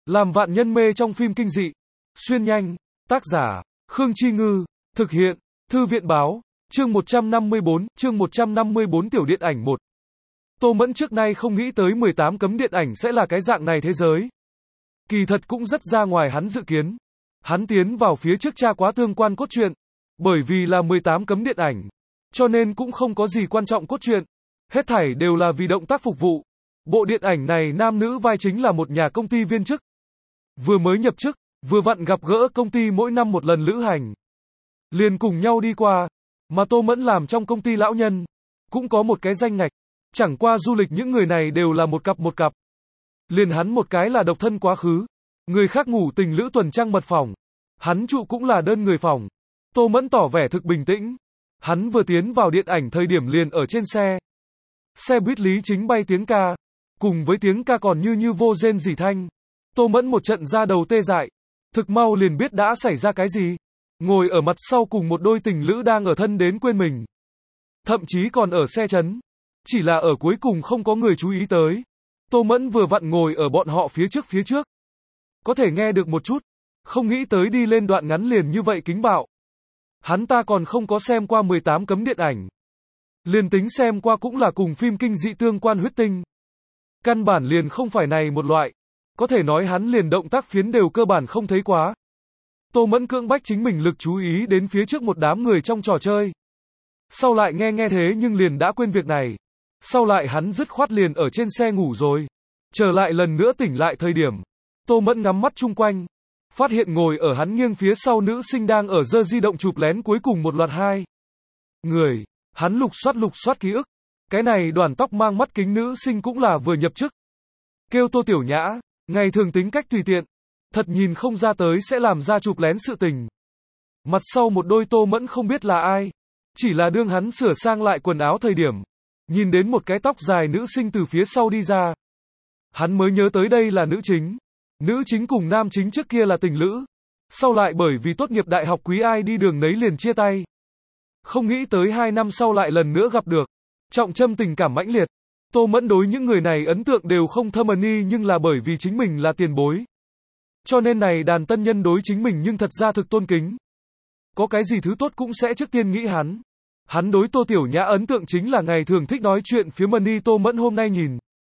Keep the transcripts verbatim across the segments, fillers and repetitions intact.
Làm vạn nhân mê trong phim kinh dị. Xuyên nhanh. Tác giả, Khương Chi Ngư. Thực hiện, Thư viện Báo. Chương một trăm năm mươi bốn, chương một trăm năm mươi bốn tiểu điện ảnh một. Tô Mẫn trước nay không nghĩ tới mười tám cấm điện ảnh sẽ là cái dạng này thế giới. Kỳ thật cũng rất ra ngoài hắn dự kiến. Hắn tiến vào phía trước tra quá tương quan cốt truyện. Bởi vì là mười tám cấm điện ảnh. Cho nên cũng không có gì quan trọng cốt truyện. Hết thảy đều là vì động tác phục vụ. Bộ điện ảnh này nam nữ vai chính là một nhà công ty viên chức. Vừa mới nhập chức, vừa vặn gặp gỡ công ty mỗi năm một lần lữ hành. Liền cùng nhau đi qua. Mà Tô Mẫn làm trong công ty lão nhân. Cũng có một cái danh ngạch. Chẳng qua du lịch những người này đều là một cặp một cặp. Liền hắn một cái là độc thân quá khứ. Người khác ngủ tình lữ tuần trăng mật phòng. Hắn trụ cũng là đơn người phòng. Tô Mẫn tỏ vẻ thực bình tĩnh. Hắn vừa tiến vào điện ảnh thời điểm liền ở trên xe. Xe buýt Lý Chính bay tiếng ca. Cùng với tiếng ca còn như như vô rên rỉ thanh. Tô Mẫn một trận ra đầu tê dại. Thực mau liền biết đã xảy ra cái gì. Ngồi ở mặt sau cùng một đôi tình lữ đang ở thân đến quên mình. Thậm chí còn ở xe chấn. Chỉ là ở cuối cùng không có người chú ý tới. Tô Mẫn vừa vặn ngồi ở bọn họ phía trước phía trước. Có thể nghe được một chút. Không nghĩ tới đi lên đoạn ngắn liền như vậy kính bạo. Hắn ta còn không có xem qua mười tám cấm điện ảnh. Liền tính xem qua cũng là cùng phim kinh dị tương quan huyết tinh. Căn bản liền không phải này một loại. Có thể nói hắn liền động tác phiến đều cơ bản không thấy quá. Tô Mẫn cưỡng bách chính mình lực chú ý đến phía trước một đám người trong trò chơi. Sau lại nghe nghe thế nhưng liền đã quên việc này. Sau lại hắn dứt khoát liền ở trên xe ngủ rồi. Trở lại lần nữa tỉnh lại thời điểm. Tô Mẫn ngắm mắt chung quanh. Phát hiện ngồi ở hắn nghiêng phía sau nữ sinh đang ở giơ di động chụp lén cuối cùng một loạt hai người. Hắn lục soát lục soát ký ức. Cái này đoàn tóc mang mắt kính nữ sinh cũng là vừa nhập chức. Kêu Tô Tiểu Nhã. Ngày thường tính cách tùy tiện. Thật nhìn không ra tới sẽ làm ra chụp lén sự tình. Mặt sau một đôi Tô Mẫn không biết là ai. Chỉ là đương hắn sửa sang lại quần áo thời điểm. Nhìn đến một cái tóc dài nữ sinh từ phía sau đi ra. Hắn mới nhớ tới đây là nữ chính. Nữ chính cùng nam chính trước kia là tình lữ. Sau lại bởi vì tốt nghiệp đại học quý ai đi đường nấy liền chia tay. Không nghĩ tới hai năm sau lại lần nữa gặp được. Trọng châm tình cảm mãnh liệt. Tô Mẫn đối những người này ấn tượng đều không thâm ân y nhưng là bởi vì chính mình là tiền bối. Cho nên này đàn tân nhân đối chính mình nhưng thật ra thực tôn kính. Có cái gì thứ tốt cũng sẽ trước tiên nghĩ hắn. Hắn đối Tô Tiểu Nhã ấn tượng chính là ngày thường thích nói chuyện phía mân y Tô Mẫn hôm nay nhìn.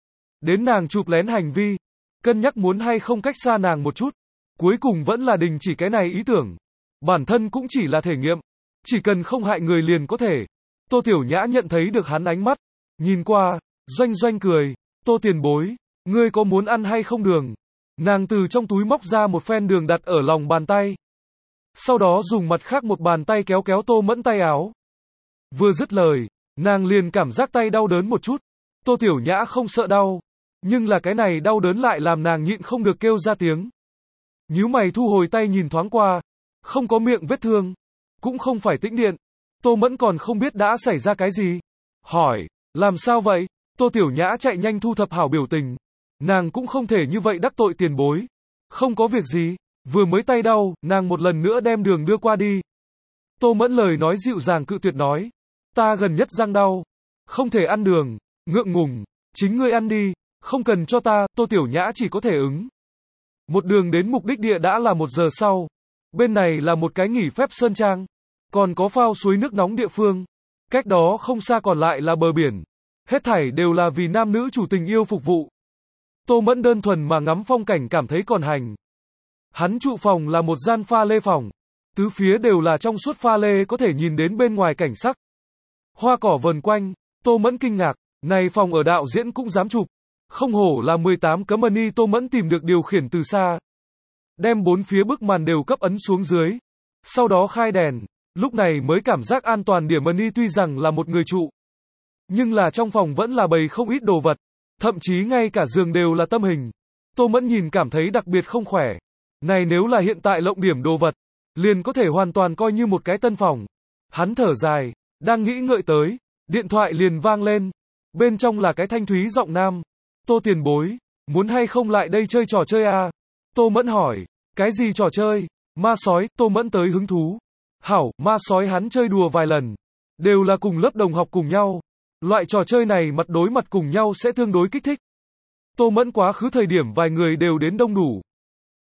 Đến nàng chụp lén hành vi. Cân nhắc muốn hay không cách xa nàng một chút. Cuối cùng vẫn là đình chỉ cái này ý tưởng. Bản thân cũng chỉ là thể nghiệm. Chỉ cần không hại người liền có thể. Tô Tiểu Nhã nhận thấy được hắn ánh mắt. Nhìn qua, doanh doanh cười. Tô tiền bối, ngươi có muốn ăn hay không đường? Nàng từ trong túi móc ra một phen đường đặt ở lòng bàn tay. Sau đó dùng mặt khác một bàn tay kéo kéo Tô Mẫn tay áo. Vừa dứt lời, nàng liền cảm giác tay đau đớn một chút. Tô Tiểu Nhã không sợ đau. Nhưng là cái này đau đớn lại làm nàng nhịn không được kêu ra tiếng. Nhíu mày thu hồi tay nhìn thoáng qua. Không có miệng vết thương. Cũng không phải tĩnh điện. Tô Mẫn còn không biết đã xảy ra cái gì. Hỏi, làm sao vậy? Tô Tiểu Nhã chạy nhanh thu thập hảo biểu tình. Nàng cũng không thể như vậy đắc tội tiền bối. Không có việc gì. Vừa mới tay đau, nàng một lần nữa đem đường đưa qua đi. Tô Mẫn lời nói dịu dàng cự tuyệt nói. Ta gần nhất răng đau. Không thể ăn đường. Ngượng ngùng. Chính ngươi ăn đi. Không cần cho ta. Tô Tiểu Nhã chỉ có thể ứng. Một đường đến mục đích địa đã là một giờ sau. Bên này là một cái nghỉ phép sơn trang. Còn có phao suối nước nóng địa phương. Cách đó không xa còn lại là bờ biển. Hết thảy đều là vì nam nữ chủ tình yêu phục vụ. Tô Mẫn đơn thuần mà ngắm phong cảnh cảm thấy còn hành. Hắn trụ phòng là một gian pha lê phòng. Tứ phía đều là trong suốt pha lê có thể nhìn đến bên ngoài cảnh sắc. Hoa cỏ vần quanh. Tô Mẫn kinh ngạc. Này phòng ở đạo diễn cũng dám chụp. Không hổ là mười tám cấm ân y. Tô Mẫn tìm được điều khiển từ xa. Đem bốn phía bức màn đều cấp ấn xuống dưới. Sau đó khai đèn. Lúc này mới cảm giác an toàn điểm ân y tuy rằng là một người trụ. Nhưng là trong phòng vẫn là bày không ít đồ vật. Thậm chí ngay cả giường đều là tâm hình. Tô Mẫn nhìn cảm thấy đặc biệt không khỏe. Này nếu là hiện tại lộng điểm đồ vật. Liền có thể hoàn toàn coi như một cái tân phòng. Hắn thở dài. Đang nghĩ ngợi tới. Điện thoại liền vang lên. Bên trong là cái thanh thúy giọng nam. Tô tiền bối. Muốn hay không lại đây chơi trò chơi à? Tô Mẫn hỏi. Cái gì trò chơi? Ma sói. Tô Mẫn tới hứng thú. Hảo, ma sói hắn chơi đùa vài lần. Đều là cùng lớp đồng học cùng nhau. Loại trò chơi này mặt đối mặt cùng nhau sẽ tương đối kích thích. Tô Mẫn quá khứ thời điểm vài người đều đến đông đủ.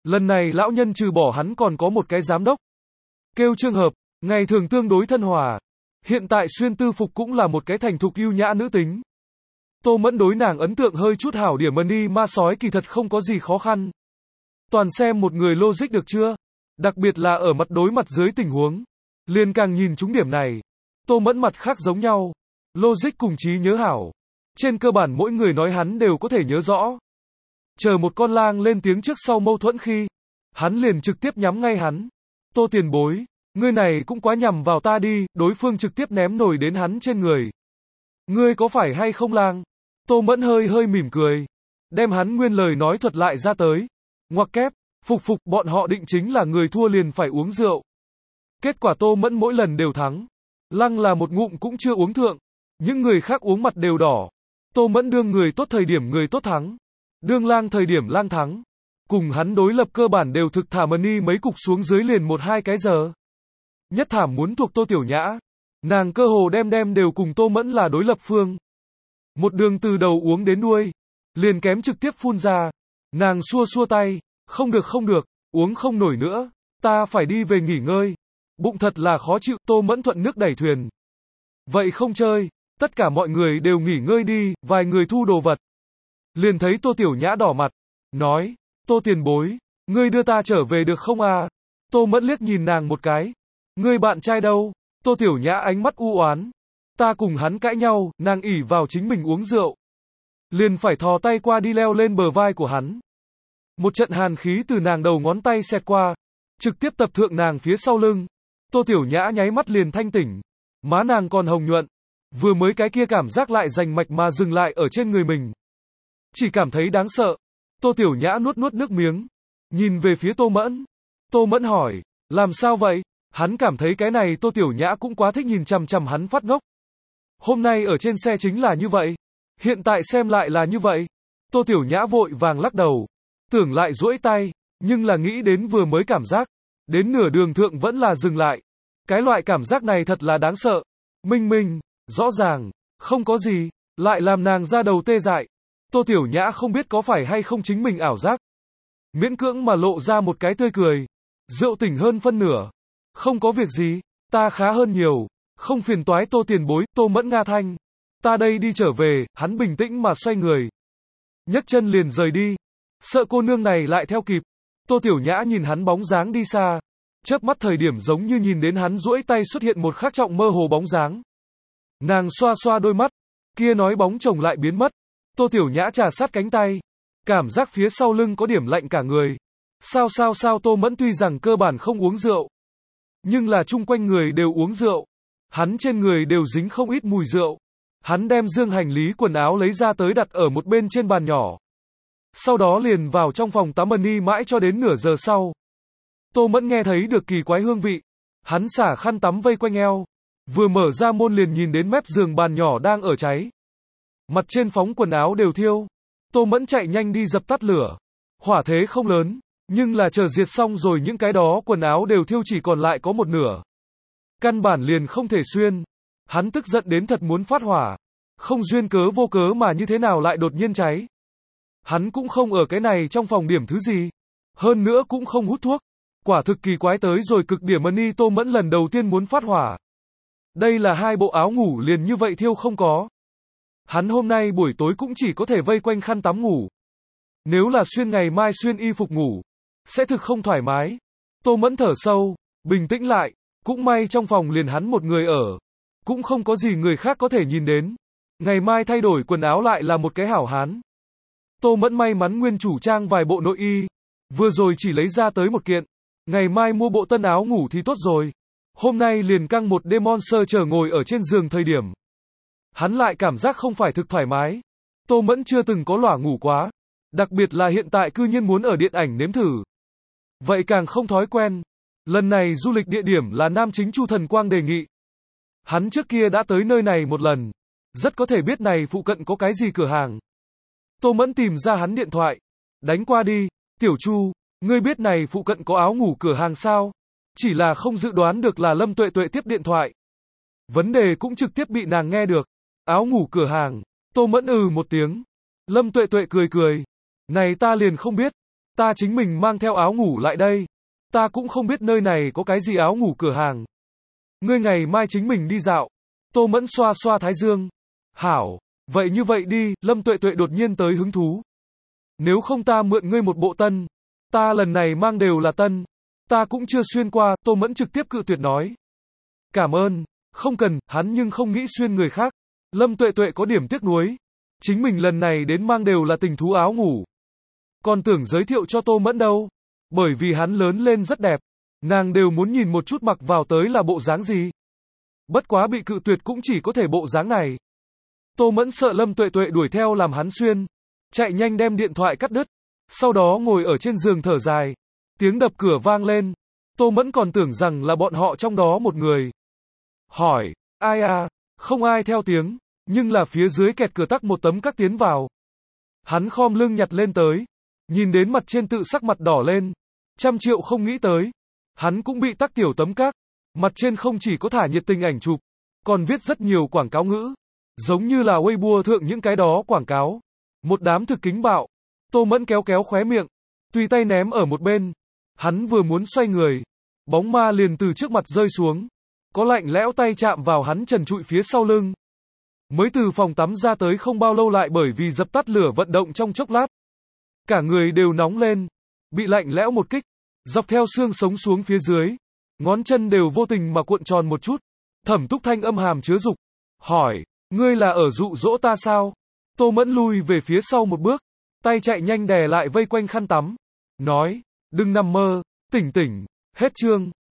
Lần này lão nhân trừ bỏ hắn còn có một cái giám đốc. Kêu Trương Hợp, ngày thường tương đối thân hòa. Hiện tại xuyên tư phục cũng là một cái thành thục ưu nhã nữ tính. Tô Mẫn đối nàng ấn tượng hơi chút hảo điểm money ma sói kỳ thật không có gì khó khăn. Toàn xem một người logic được chưa? Đặc biệt là ở mặt đối mặt dưới tình huống. Liền càng nhìn trúng điểm này. Tô Mẫn mặt khác giống nhau. Logic cùng trí nhớ hảo. Trên cơ bản mỗi người nói hắn đều có thể nhớ rõ. Chờ một con lang lên tiếng trước sau mâu thuẫn khi. Hắn liền trực tiếp nhắm ngay hắn. Tô tiền bối. Ngươi này cũng quá nhằm vào ta đi. Đối phương trực tiếp ném nổi đến hắn trên người. Ngươi có phải hay không lang? Tô Mẫn hơi hơi mỉm cười. Đem hắn nguyên lời nói thuật lại ra tới. Ngoặc kép. Phục phục bọn họ định chính là người thua liền phải uống rượu. Kết quả Tô Mẫn mỗi lần đều thắng. Lăng là một ngụm cũng chưa uống thượng. Những người khác uống mặt đều đỏ. Tô Mẫn đương người tốt thời điểm người tốt thắng. Đương lang thời điểm lang thắng. Cùng hắn đối lập cơ bản đều thực thả money mấy cục xuống dưới liền một hai cái giờ. Nhất thảm muốn thuộc Tô Tiểu Nhã. Nàng cơ hồ đem đem đều cùng Tô Mẫn là đối lập phương. Một đường từ đầu uống đến đuôi. Liền kém trực tiếp phun ra. Nàng xua xua tay. Không được không được, uống không nổi nữa. Ta phải đi về nghỉ ngơi. Bụng thật là khó chịu. Tô Mẫn thuận nước đẩy thuyền. Vậy không chơi. Tất cả mọi người đều nghỉ ngơi đi. Vài người thu đồ vật. Liền thấy Tô Tiểu Nhã đỏ mặt. Nói. Tô tiền bối. Ngươi đưa ta trở về được không à? Tô Mẫn liếc nhìn nàng một cái. Ngươi bạn trai đâu? Tô Tiểu Nhã ánh mắt u oán. Ta cùng hắn cãi nhau. Nàng ỷ vào chính mình uống rượu. Liền phải thò tay qua đi leo lên bờ vai của hắn. Một trận hàn khí từ nàng đầu ngón tay xẹt qua. Trực tiếp tập thượng nàng phía sau lưng. Tô Tiểu Nhã nháy mắt liền thanh tỉnh. Má nàng còn hồng nhuận. Vừa mới cái kia cảm giác lại rành mạch mà dừng lại ở trên người mình. Chỉ cảm thấy đáng sợ. Tô Tiểu Nhã nuốt nuốt nước miếng. Nhìn về phía Tô Mẫn. Tô Mẫn hỏi. Làm sao vậy? Hắn cảm thấy cái này Tô Tiểu Nhã cũng quá thích nhìn chằm chằm hắn phát ngốc. Hôm nay ở trên xe chính là như vậy. Hiện tại xem lại là như vậy. Tô Tiểu Nhã vội vàng lắc đầu. Tưởng lại duỗi tay. Nhưng là nghĩ đến vừa mới cảm giác. Đến nửa đường thượng vẫn là dừng lại. Cái loại cảm giác này thật là đáng sợ. Minh minh. Rõ ràng. Không có gì. Lại làm nàng ra đầu tê dại. Tô Tiểu Nhã không biết có phải hay không chính mình ảo giác. Miễn cưỡng mà lộ ra một cái tươi cười. Rượu tỉnh hơn phân nửa. Không có việc gì. Ta khá hơn nhiều. Không phiền toái Tô tiền bối. Tô Mẫn nga thanh. Ta đây đi trở về. Hắn bình tĩnh mà xoay người. Nhấc chân liền rời đi. Sợ cô nương này lại theo kịp. Tô Tiểu Nhã nhìn hắn bóng dáng đi xa. Chớp mắt thời điểm giống như nhìn đến hắn duỗi tay xuất hiện một khắc trọng mơ hồ bóng dáng. Nàng xoa xoa đôi mắt. Kia nói bóng chồng lại biến mất. Tô Tiểu Nhã trà sát cánh tay. Cảm giác phía sau lưng có điểm lạnh cả người. Sao sao sao Tô Mẫn tuy rằng cơ bản không uống rượu. Nhưng là chung quanh người đều uống rượu. Hắn trên người đều dính không ít mùi rượu. Hắn đem dương hành lý quần áo lấy ra tới đặt ở một bên trên bàn nhỏ. Sau đó liền vào trong phòng tắm money mãi cho đến nửa giờ sau. Tô Mẫn nghe thấy được kỳ quái hương vị. Hắn xả khăn tắm vây quanh eo. Vừa mở ra môn liền nhìn đến mép giường bàn nhỏ đang ở cháy. Mặt trên phóng quần áo đều thiêu. Tô Mẫn chạy nhanh đi dập tắt lửa. Hỏa thế không lớn. Nhưng là chờ diệt xong rồi những cái đó quần áo đều thiêu chỉ còn lại có một nửa. Căn bản liền không thể xuyên. Hắn tức giận đến thật muốn phát hỏa. Không duyên cớ vô cớ mà như thế nào lại đột nhiên cháy. Hắn cũng không ở cái này trong phòng điểm thứ gì. Hơn nữa cũng không hút thuốc. Quả thực kỳ quái tới rồi cực điểm money. Tô Mẫn lần đầu tiên muốn phát hỏa. Đây là hai bộ áo ngủ liền như vậy thiêu không có. Hắn hôm nay buổi tối cũng chỉ có thể vây quanh khăn tắm ngủ. Nếu là xuyên ngày mai xuyên y phục ngủ, sẽ thực không thoải mái. Tô Mẫn thở sâu, bình tĩnh lại. Cũng may trong phòng liền hắn một người ở. Cũng không có gì người khác có thể nhìn đến. Ngày mai thay đổi quần áo lại là một cái hảo hán. Tô Mẫn may mắn nguyên chủ trang vài bộ nội y. Vừa rồi chỉ lấy ra tới một kiện. Ngày mai mua bộ tân áo ngủ thì tốt rồi. Hôm nay liền căng một đêm Monster chờ ngồi ở trên giường thời điểm. Hắn lại cảm giác không phải thực thoải mái. Tô Mẫn chưa từng có lỏa ngủ quá. Đặc biệt là hiện tại cư nhiên muốn ở điện ảnh nếm thử. Vậy càng không thói quen. Lần này du lịch địa điểm là nam chính Chu Thần Quang đề nghị. Hắn trước kia đã tới nơi này một lần. Rất có thể biết này phụ cận có cái gì cửa hàng. Tô Mẫn tìm ra hắn điện thoại. Đánh qua đi. Tiểu Chu, ngươi biết này phụ cận có áo ngủ cửa hàng sao? Chỉ là không dự đoán được là Lâm Tuệ Tuệ tiếp điện thoại. Vấn đề cũng trực tiếp bị nàng nghe được. Áo ngủ cửa hàng. Tô Mẫn ừ một tiếng. Lâm Tuệ Tuệ cười cười. Này ta liền không biết. Ta chính mình mang theo áo ngủ lại đây. Ta cũng không biết nơi này có cái gì áo ngủ cửa hàng. Ngươi ngày mai chính mình đi dạo. Tô Mẫn xoa xoa thái dương. Hảo, vậy như vậy đi, Lâm Tuệ Tuệ đột nhiên tới hứng thú. Nếu không ta mượn ngươi một bộ tân. Ta lần này mang đều là tân. Ta cũng chưa xuyên qua, Tô Mẫn trực tiếp cự tuyệt nói. Cảm ơn, không cần, hắn nhưng không nghĩ xuyên người khác. Lâm Tuệ Tuệ có điểm tiếc nuối. Chính mình lần này đến mang đều là tình thú áo ngủ. Còn tưởng giới thiệu cho Tô Mẫn đâu. Bởi vì hắn lớn lên rất đẹp. Nàng đều muốn nhìn một chút mặc vào tới là bộ dáng gì. Bất quá bị cự tuyệt cũng chỉ có thể bộ dáng này. Tô Mẫn sợ Lâm Tuệ Tuệ đuổi theo làm hắn xuyên. Chạy nhanh đem điện thoại cắt đứt. Sau đó ngồi ở trên giường thở dài. Tiếng đập cửa vang lên. Tô Mẫn còn tưởng rằng là bọn họ trong đó một người. Hỏi, ai à, không ai theo tiếng. Nhưng là phía dưới kẹt cửa tắc một tấm các tiến vào. Hắn khom lưng nhặt lên tới. Nhìn đến mặt trên tự sắc mặt đỏ lên. Trăm triệu không nghĩ tới. Hắn cũng bị tắc tiểu tấm các. Mặt trên không chỉ có thả nhiệt tình ảnh chụp. Còn viết rất nhiều quảng cáo ngữ. Giống như là Weibo thượng những cái đó quảng cáo. Một đám thực kính bạo. Tô Mẫn kéo kéo khóe miệng. Tùy tay ném ở một bên. Hắn vừa muốn xoay người. Bóng ma liền từ trước mặt rơi xuống. Có lạnh lẽo tay chạm vào hắn trần trụi phía sau lưng. Mới từ phòng tắm ra tới không bao lâu lại bởi vì dập tắt lửa vận động trong chốc lát. Cả người đều nóng lên. Bị lạnh lẽo một kích. Dọc theo xương sống xuống phía dưới. Ngón chân đều vô tình mà cuộn tròn một chút. Thẩm Túc thanh âm hàm chứa dục. Hỏi, ngươi là ở dụ dỗ ta sao? Tô Mẫn lui về phía sau một bước. Tay chạy nhanh đè lại vây quanh khăn tắm. Nói, đừng nằm mơ, tỉnh tỉnh, hết chương.